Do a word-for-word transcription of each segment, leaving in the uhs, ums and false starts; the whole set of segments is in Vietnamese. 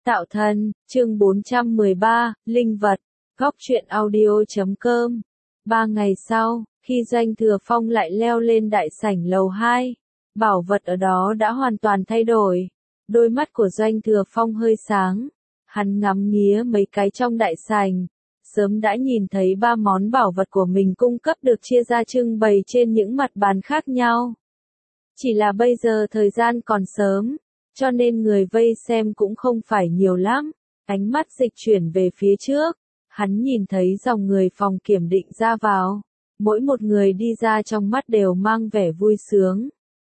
Tạo thần, chương bốn trăm mười ba, Linh vật, góc truyện audio chấm com. Ba ngày sau, khi Doanh Thừa Phong lại leo lên đại sảnh lầu hai, bảo vật ở đó đã hoàn toàn thay đổi. Đôi mắt của Doanh Thừa Phong hơi sáng, hắn ngắm nghía mấy cái trong đại sảnh, sớm đã nhìn thấy ba món bảo vật của mình cung cấp được chia ra trưng bày trên những mặt bàn khác nhau. Chỉ là bây giờ thời gian còn sớm, cho nên người vây xem cũng không phải nhiều lắm. Ánh mắt dịch chuyển về phía trước, hắn nhìn thấy dòng người phòng kiểm định ra vào. Mỗi một người đi ra trong mắt đều mang vẻ vui sướng.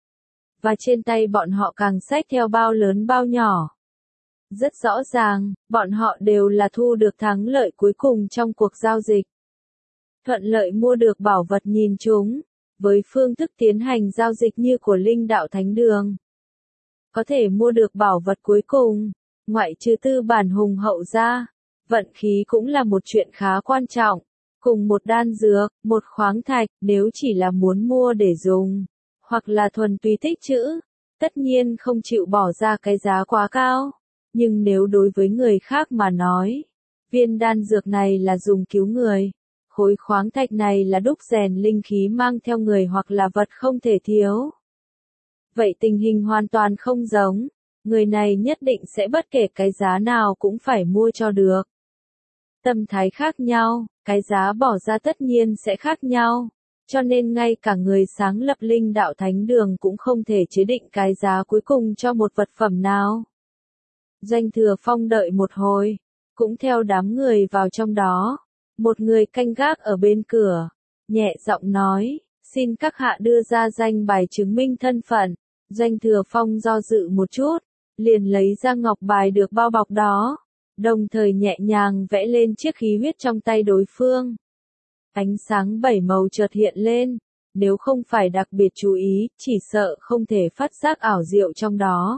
Và trên tay bọn họ càng xách theo bao lớn bao nhỏ. Rất rõ ràng, bọn họ đều là thu được thắng lợi cuối cùng trong cuộc giao dịch. Thuận lợi mua được bảo vật nhìn chúng, với phương thức tiến hành giao dịch như của Linh Đạo Thánh Đường. Có thể mua được bảo vật cuối cùng, ngoại trừ tư bản hùng hậu ra, vận khí cũng là một chuyện khá quan trọng. Cùng một đan dược, một khoáng thạch, nếu chỉ là muốn mua để dùng, hoặc là thuần túy tích trữ, tất nhiên không chịu bỏ ra cái giá quá cao. Nhưng nếu đối với người khác mà nói, viên đan dược này là dùng cứu người, khối khoáng thạch này là đúc rèn linh khí mang theo người hoặc là vật không thể thiếu. Vậy tình hình hoàn toàn không giống, người này nhất định sẽ bất kể cái giá nào cũng phải mua cho được. Tâm thái khác nhau, cái giá bỏ ra tất nhiên sẽ khác nhau, cho nên ngay cả người sáng lập Linh Đạo Thánh Đường cũng không thể chế định cái giá cuối cùng cho một vật phẩm nào. Doanh Thừa Phong đợi một hồi, cũng theo đám người vào trong đó, một người canh gác ở bên cửa, nhẹ giọng nói, xin các hạ đưa ra danh bài chứng minh thân phận. Doanh Thừa Phong do dự một chút, liền lấy ra ngọc bài được bao bọc đó, đồng thời nhẹ nhàng vẽ lên chiếc khí huyết trong tay đối phương. Ánh sáng bảy màu chợt hiện lên, nếu không phải đặc biệt chú ý, chỉ sợ không thể phát giác ảo diệu trong đó.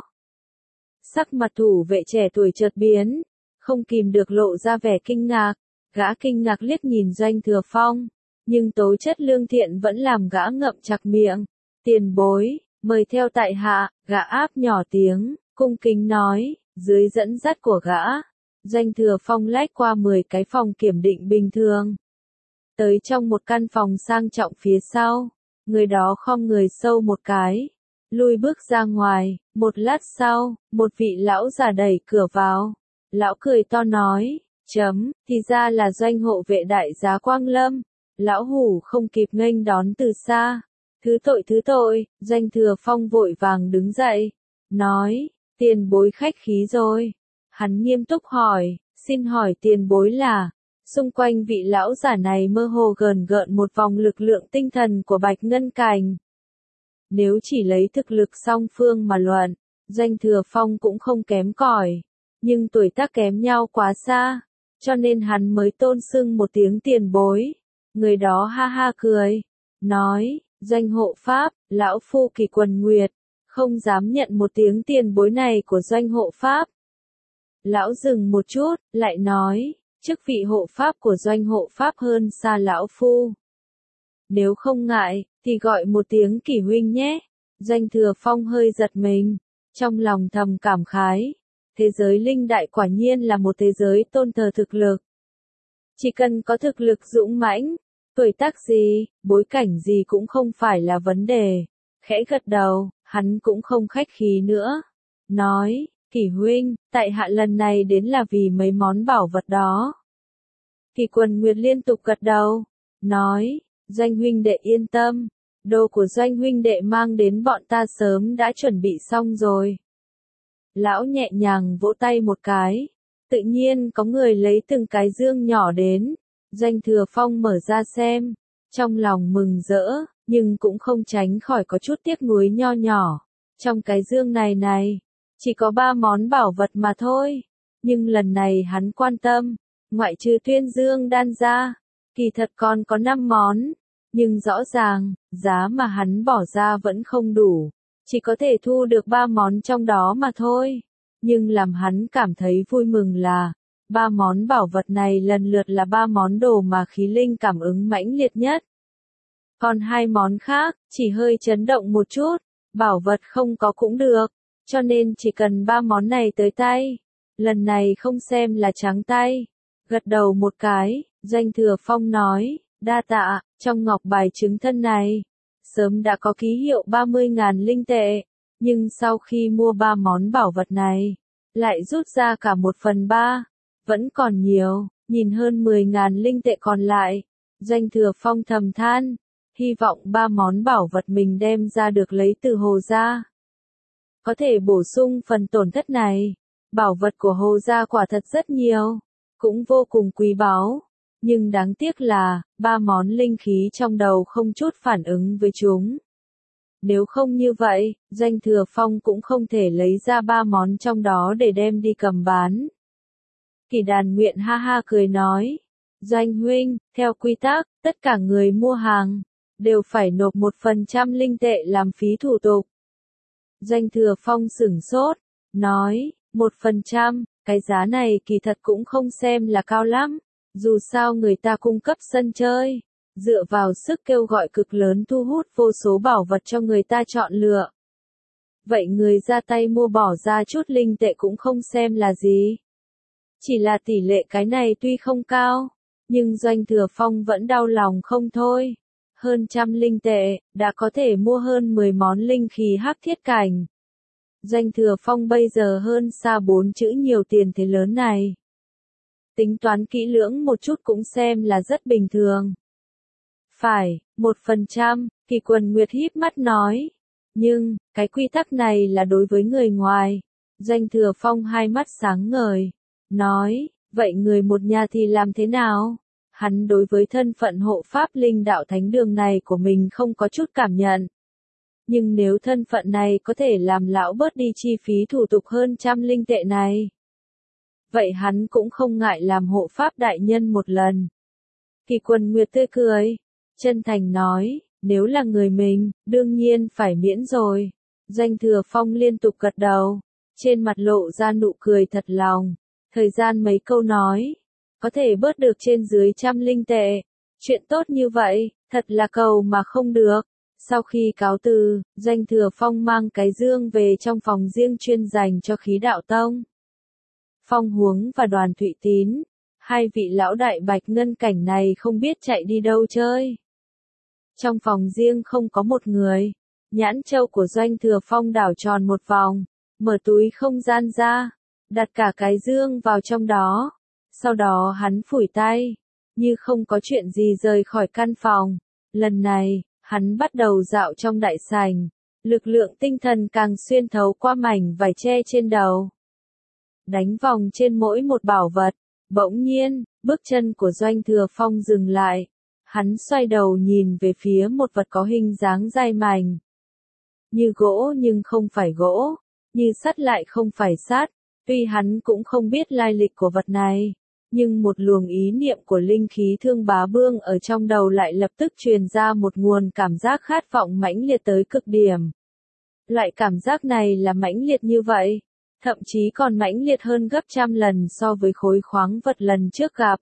Sắc mặt thủ vệ trẻ tuổi chợt biến, không kìm được lộ ra vẻ kinh ngạc, gã kinh ngạc liếc nhìn Doanh Thừa Phong, nhưng tố chất lương thiện vẫn làm gã ngậm chặt miệng. Tiền bối, mời theo tại hạ, gã áp nhỏ tiếng, cung kính nói, dưới dẫn dắt của gã. Doanh Thừa Phong lách qua mười cái phòng kiểm định bình thường, tới trong một căn phòng sang trọng phía sau, người đó khom người sâu một cái, lui bước ra ngoài. Một lát sau, một vị lão già đẩy cửa vào, lão cười to nói, chấm, thì ra là Doanh hộ vệ đại giá Quang Lâm. Lão hủ không kịp nghênh đón từ xa, thứ tội thứ tội. Doanh Thừa Phong vội vàng đứng dậy, nói, tiền bối khách khí rồi. Hắn nghiêm túc hỏi, xin hỏi tiền bối là. Xung quanh vị lão giả này mơ hồ gờn gợn một vòng lực lượng tinh thần của Bạch Ngân Cành. Nếu chỉ lấy thực lực song phương mà luận, Doanh Thừa Phong cũng không kém cỏi, nhưng tuổi tác kém nhau quá xa, cho nên hắn mới tôn xưng một tiếng tiền bối. Người đó ha ha cười, nói, Doanh hộ pháp, lão phu Kỳ Quần Nguyệt, không dám nhận một tiếng tiền bối này của Doanh hộ pháp. Lão dừng một chút, lại nói, chức vị hộ pháp của Doanh hộ pháp hơn xa lão phu. Nếu không ngại, thì gọi một tiếng Kỳ huynh nhé. Doanh Thừa Phong hơi giật mình, trong lòng thầm cảm khái. Thế giới linh đại quả nhiên là một thế giới tôn thờ thực lực. Chỉ cần có thực lực dũng mãnh, tuổi tác gì, bối cảnh gì cũng không phải là vấn đề. Khẽ gật đầu, hắn cũng không khách khí nữa. Nói, Kỳ huynh, tại hạ lần này đến là vì mấy món bảo vật đó. Kỳ Quần Nguyệt liên tục gật đầu, nói, Doanh huynh đệ yên tâm, đồ của Doanh huynh đệ mang đến bọn ta sớm đã chuẩn bị xong rồi. Lão nhẹ nhàng vỗ tay một cái, tự nhiên có người lấy từng cái dương nhỏ đến. Doanh Thừa Phong mở ra xem, trong lòng mừng rỡ, nhưng cũng không tránh khỏi có chút tiếc nuối nho nhỏ. Trong cái dương này này, chỉ có ba món bảo vật mà thôi, nhưng lần này hắn quan tâm, ngoại trừ Tuyên Dương đan ra, kỳ thật còn có năm món, nhưng rõ ràng, giá mà hắn bỏ ra vẫn không đủ, chỉ có thể thu được ba món trong đó mà thôi. Nhưng làm hắn cảm thấy vui mừng là, ba món bảo vật này lần lượt là ba món đồ mà khí linh cảm ứng mãnh liệt nhất. Còn hai món khác, chỉ hơi chấn động một chút, bảo vật không có cũng được, cho nên chỉ cần ba món này tới tay, lần này không xem là trắng tay. Gật đầu một cái, Doanh Thừa Phong nói, đa tạ, trong ngọc bài chứng thân này, sớm đã có ký hiệu ba mươi ngàn linh tệ, nhưng sau khi mua ba món bảo vật này, lại rút ra cả một phần ba, vẫn còn nhiều, nhìn hơn mười ngàn linh tệ còn lại. Doanh Thừa Phong thầm than, hy vọng ba món bảo vật mình đem ra được lấy từ Hồ gia, có thể bổ sung phần tổn thất này. Bảo vật của Hồ gia quả thật rất nhiều, cũng vô cùng quý báu, nhưng đáng tiếc là, ba món linh khí trong đầu không chút phản ứng với chúng. Nếu không như vậy, Doanh Thừa Phong cũng không thể lấy ra ba món trong đó để đem đi cầm bán. Kỳ Đàn Nguyện ha ha cười nói, Doanh huynh, theo quy tắc, tất cả người mua hàng, đều phải nộp một phần trăm linh tệ làm phí thủ tục. Doanh Thừa Phong sửng sốt, nói, một phần trăm, cái giá này kỳ thật cũng không xem là cao lắm, dù sao người ta cung cấp sân chơi, dựa vào sức kêu gọi cực lớn thu hút vô số bảo vật cho người ta chọn lựa. Vậy người ra tay mua bỏ ra chút linh tệ cũng không xem là gì. Chỉ là tỷ lệ cái này tuy không cao, nhưng Doanh Thừa Phong vẫn đau lòng không thôi. Hơn trăm linh tệ, đã có thể mua hơn mười món linh khí hắc thiết cảnh. Doanh Thừa Phong bây giờ hơn xa bốn chữ nhiều tiền thế lớn này. Tính toán kỹ lưỡng một chút cũng xem là rất bình thường. Phải, một phần trăm, Kỳ Quần Nguyệt híp mắt nói. Nhưng, cái quy tắc này là đối với người ngoài. Doanh Thừa Phong hai mắt sáng ngời. Nói, vậy người một nhà thì làm thế nào? Hắn đối với thân phận hộ pháp linh đạo thánh đường này của mình không có chút cảm nhận. Nhưng nếu thân phận này có thể làm lão bớt đi chi phí thủ tục hơn trăm linh tệ này, vậy hắn cũng không ngại làm hộ pháp đại nhân một lần. Kỳ Quần Nguyệt tươi cười, chân thành nói, nếu là người mình, đương nhiên phải miễn rồi. Doanh Thừa Phong liên tục gật đầu, trên mặt lộ ra nụ cười thật lòng. Thời gian mấy câu nói, có thể bớt được trên dưới trăm linh tệ. Chuyện tốt như vậy, thật là cầu mà không được. Sau khi cáo từ, Doanh Thừa Phong mang cái dương về trong phòng riêng chuyên dành cho khí đạo tông. Phong Huống và Đoàn Thụy Tín, hai vị lão đại bạch ngân cảnh này không biết chạy đi đâu chơi. Trong phòng riêng không có một người, nhãn châu của Doanh Thừa Phong đảo tròn một vòng, mở túi không gian ra, đặt cả cái dương vào trong đó. Sau đó hắn phủi tay, như không có chuyện gì rời khỏi căn phòng. Lần này, hắn bắt đầu dạo trong đại sảnh, lực lượng tinh thần càng xuyên thấu qua mảnh vải che trên đầu. Đánh vòng trên mỗi một bảo vật, bỗng nhiên, bước chân của Doanh Thừa Phong dừng lại. Hắn xoay đầu nhìn về phía một vật có hình dáng dai mảnh. Như gỗ nhưng không phải gỗ, như sắt lại không phải sắt. Tuy hắn cũng không biết lai lịch của vật này, nhưng một luồng ý niệm của linh khí Thương Bá Vương ở trong đầu lại lập tức truyền ra một nguồn cảm giác khát vọng mãnh liệt tới cực điểm. Loại cảm giác này là mãnh liệt như vậy, thậm chí còn mãnh liệt hơn gấp trăm lần so với khối khoáng vật lần trước gặp.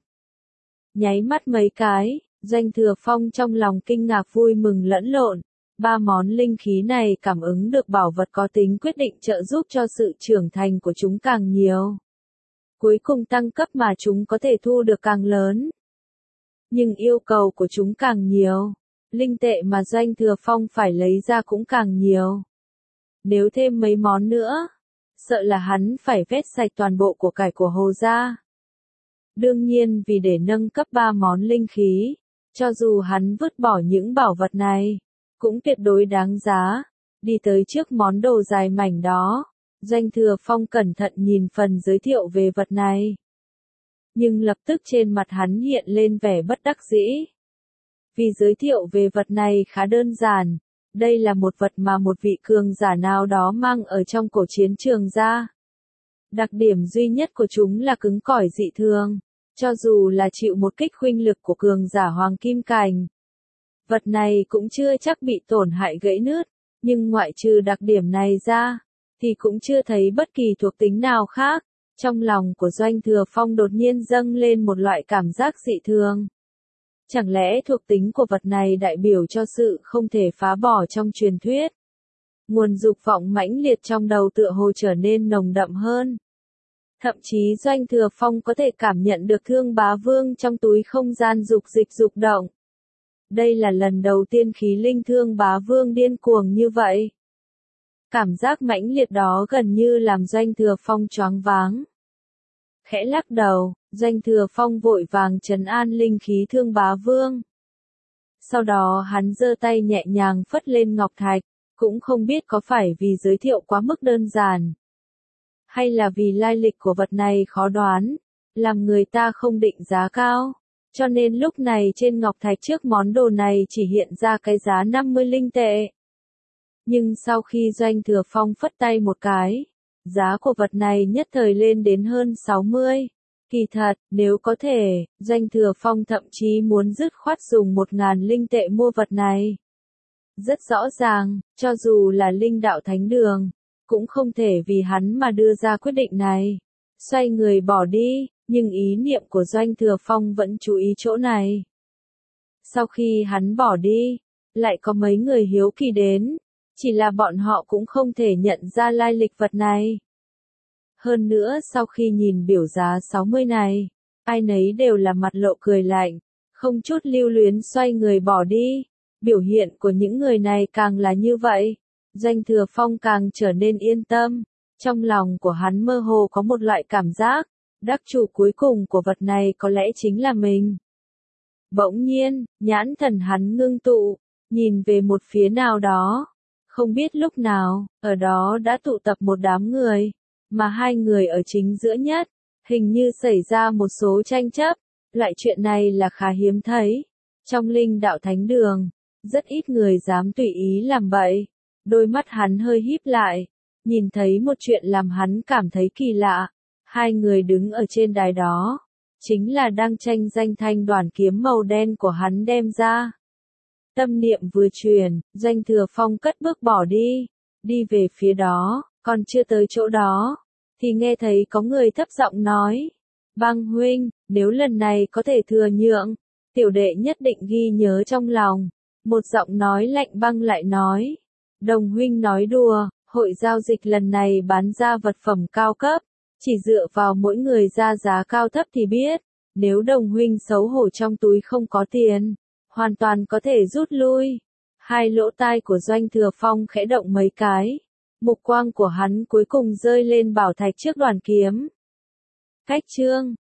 Nháy mắt mấy cái, Doanh Thừa Phong trong lòng kinh ngạc vui mừng lẫn lộn. Ba món linh khí này cảm ứng được bảo vật có tính quyết định trợ giúp cho sự trưởng thành của chúng càng nhiều. Cuối cùng tăng cấp mà chúng có thể thu được càng lớn. Nhưng yêu cầu của chúng càng nhiều, linh tệ mà Doanh Thừa Phong phải lấy ra cũng càng nhiều. Nếu thêm mấy món nữa, sợ là hắn phải vét sạch toàn bộ của cải của Hồ gia. Đương nhiên vì để nâng cấp ba món linh khí, cho dù hắn vứt bỏ những bảo vật này, cũng tuyệt đối đáng giá. Đi tới trước món đồ dài mảnh đó, Doanh Thừa Phong cẩn thận nhìn phần giới thiệu về vật này. Nhưng lập tức trên mặt hắn hiện lên vẻ bất đắc dĩ. Vì giới thiệu về vật này khá đơn giản, đây là một vật mà một vị cường giả nào đó mang ở trong cổ chiến trường ra. Đặc điểm duy nhất của chúng là cứng cỏi dị thường, cho dù là chịu một kích huynh lực của cường giả hoàng kim cảnh. Vật này cũng chưa chắc bị tổn hại gãy nứt, nhưng ngoại trừ đặc điểm này ra, thì cũng chưa thấy bất kỳ thuộc tính nào khác. Trong lòng của Doanh Thừa Phong đột nhiên dâng lên một loại cảm giác dị thường. Chẳng lẽ thuộc tính của vật này đại biểu cho sự không thể phá bỏ trong truyền thuyết? Nguồn dục vọng mãnh liệt trong đầu tựa hồ trở nên nồng đậm hơn. Thậm chí Doanh Thừa Phong có thể cảm nhận được Thương Bá Vương trong túi không gian dục dịch dục động. Đây là lần đầu tiên khí linh Thương Bá Vương điên cuồng như vậy. Cảm giác mãnh liệt đó gần như làm Doanh Thừa Phong choáng váng. Khẽ lắc đầu, Doanh Thừa Phong vội vàng trấn an linh khí Thương Bá Vương. Sau đó hắn giơ tay nhẹ nhàng phất lên ngọc thạch, cũng không biết có phải vì giới thiệu quá mức đơn giản, hay là vì lai lịch của vật này khó đoán, làm người ta không định giá cao, cho nên lúc này trên ngọc thạch trước món đồ này chỉ hiện ra cái giá năm mươi linh tệ. Nhưng sau khi Doanh Thừa Phong phất tay một cái, giá của vật này nhất thời lên đến hơn sáu mươi. Kỳ thật, nếu có thể, Doanh Thừa Phong thậm chí muốn dứt khoát dùng một ngàn linh tệ mua vật này. Rất rõ ràng, cho dù là linh đạo thánh đường, cũng không thể vì hắn mà đưa ra quyết định này. Xoay người bỏ đi, nhưng ý niệm của Doanh Thừa Phong vẫn chú ý chỗ này. Sau khi hắn bỏ đi, lại có mấy người hiếu kỳ đến, chỉ là bọn họ cũng không thể nhận ra lai lịch vật này. Hơn nữa sau khi nhìn biểu giá sáu mươi này, ai nấy đều là mặt lộ cười lạnh, không chút lưu luyến xoay người bỏ đi. Biểu hiện của những người này càng là như vậy, Doanh Thừa Phong càng trở nên yên tâm. Trong lòng của hắn mơ hồ có một loại cảm giác, đắc chủ cuối cùng của vật này có lẽ chính là mình. Bỗng nhiên, nhãn thần hắn ngưng tụ, nhìn về một phía nào đó. Không biết lúc nào, ở đó đã tụ tập một đám người, mà hai người ở chính giữa nhất, hình như xảy ra một số tranh chấp. Loại chuyện này là khá hiếm thấy. Trong linh đạo thánh đường, rất ít người dám tùy ý làm bậy. Đôi mắt hắn hơi híp lại, nhìn thấy một chuyện làm hắn cảm thấy kỳ lạ. Hai người đứng ở trên đài đó, chính là đang tranh danh thanh đoàn kiếm màu đen của hắn đem ra. Tâm niệm vừa truyền, Doanh Thừa Phong cất bước bỏ đi, đi về phía đó, còn chưa tới chỗ đó, thì nghe thấy có người thấp giọng nói, Băng huynh, nếu lần này có thể thừa nhượng, tiểu đệ nhất định ghi nhớ trong lòng. Một giọng nói lạnh băng lại nói, Đồng huynh nói đùa, hội giao dịch lần này bán ra vật phẩm cao cấp, chỉ dựa vào mỗi người ra giá cao thấp thì biết, nếu Đồng huynh xấu hổ trong túi không có tiền, hoàn toàn có thể rút lui. Hai lỗ tai của Doanh Thừa Phong khẽ động mấy cái, mục quang của hắn cuối cùng rơi lên bảo thạch trước đoàn kiếm. Cách chương